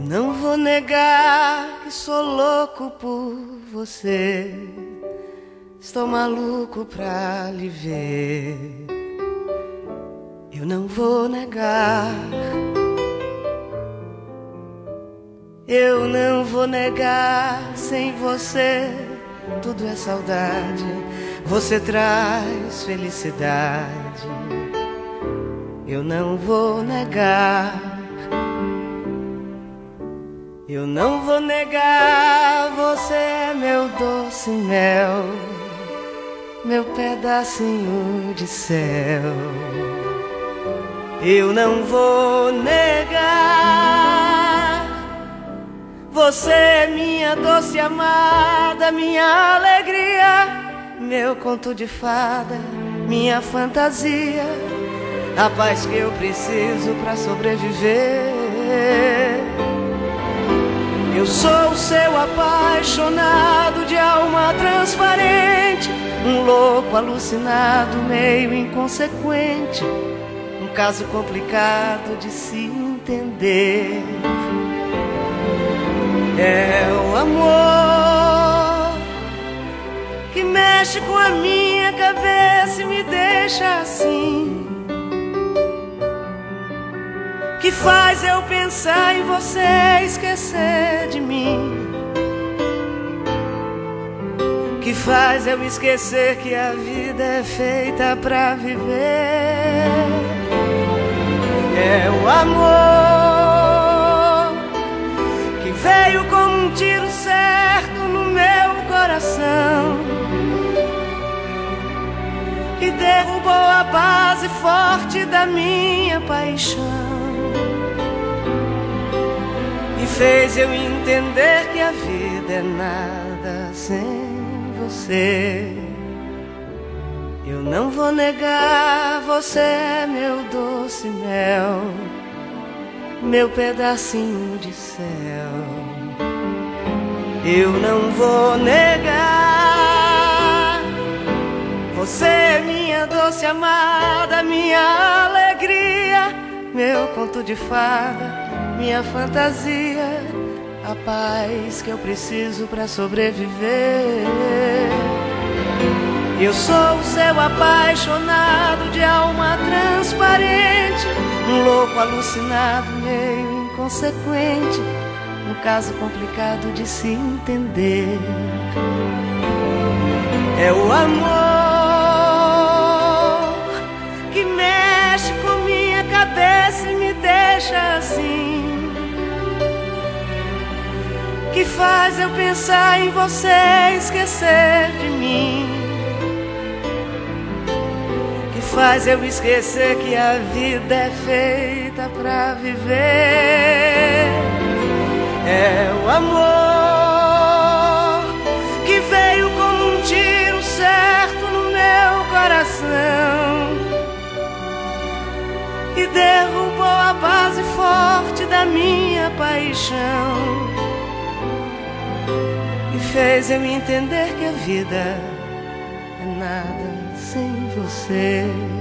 Não vou negar que sou louco por você. Estou maluco pra lhe ver. Eu não vou negar. Eu não vou negar. Sem você tudo é saudade. Você traz felicidade. Eu não vou negar. Eu não vou negar, você é meu doce mel, meu pedacinho de céu. Eu não vou negar, você é minha doce amada, minha alegria, meu conto de fada, minha fantasia, a paz que eu preciso pra sobreviver. Eu sou o seu apaixonado de alma transparente, um louco alucinado, meio inconsequente, um caso complicado de se entender. É o amor que mexe com a minha cabeça e me deixa assim, que faz eu pensar em você, esquecer de mim, que faz eu esquecer que a vida é feita pra viver. É o amor que veio como um tiro certo no meu coração e derrubou a base forte da minha paixão. E fez eu entender que a vida é nada sem você. Eu não vou negar, você é meu doce mel, meu pedacinho de céu. Eu não vou negar, você é minha doce amada, minha alegria, meu conto de fada, minha fantasia, a paz que eu preciso pra sobreviver. Eu sou o seu apaixonado de alma transparente, um louco alucinado, meio inconsequente, um caso complicado de se entender. É o amor que mexe com minha cabeça e me deixa assim, que faz eu pensar em você, esquecer de mim, que faz eu esquecer que a vida é feita pra viver. É o amor que veio como um tiro certo no meu coração e derrubou a base forte da minha paixão. E fez eu entender que a vida é nada sem você.